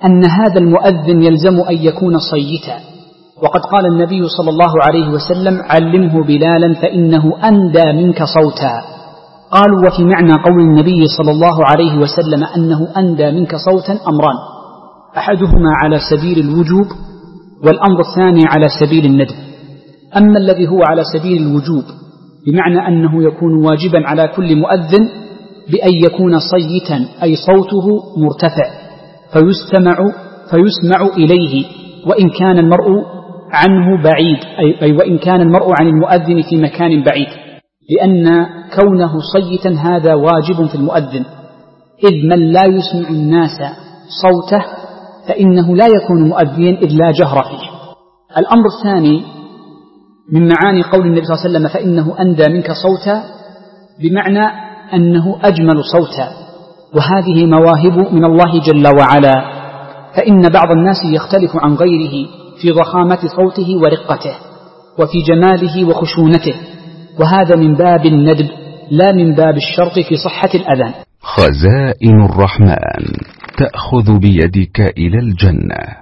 أن هذا المؤذن يلزم أن يكون صيتا، وقد قال النبي صلى الله عليه وسلم: علمه بلالا فإنه أندى منك صوتا. قالوا: وفي معنى قول النبي صلى الله عليه وسلم أنه أندى منك صوتا أمران: أحدهما على سبيل الوجوب، والأمر الثاني على سبيل الندب. أما الذي هو على سبيل الوجوب بمعنى أنه يكون واجبا على كل مؤذن بأن يكون صيتا، أي صوته مرتفع فيسمع إليه وإن كان المرء عنه بعيد، أي وإن كان المرء عن المؤذن في مكان بعيد، لأن كونه صيتا هذا واجب في المؤذن، إذ من لا يسمع الناس صوته فإنه لا يكون مؤذنا إذ لا جهر فيه. الأمر الثاني من معاني قول النبي صلى الله عليه وسلم: فإنه أندى منك صوتا، بمعنى أنه أجمل صوتا، وهذه مواهب من الله جل وعلا، فإن بعض الناس يختلف عن غيره في ضخامة صوته ورقته وفي جماله وخشونته، وهذا من باب الندب لا من باب الشرط في صحة الأذان. خزائن الرحمن تأخذ بيدك إلى الجنة.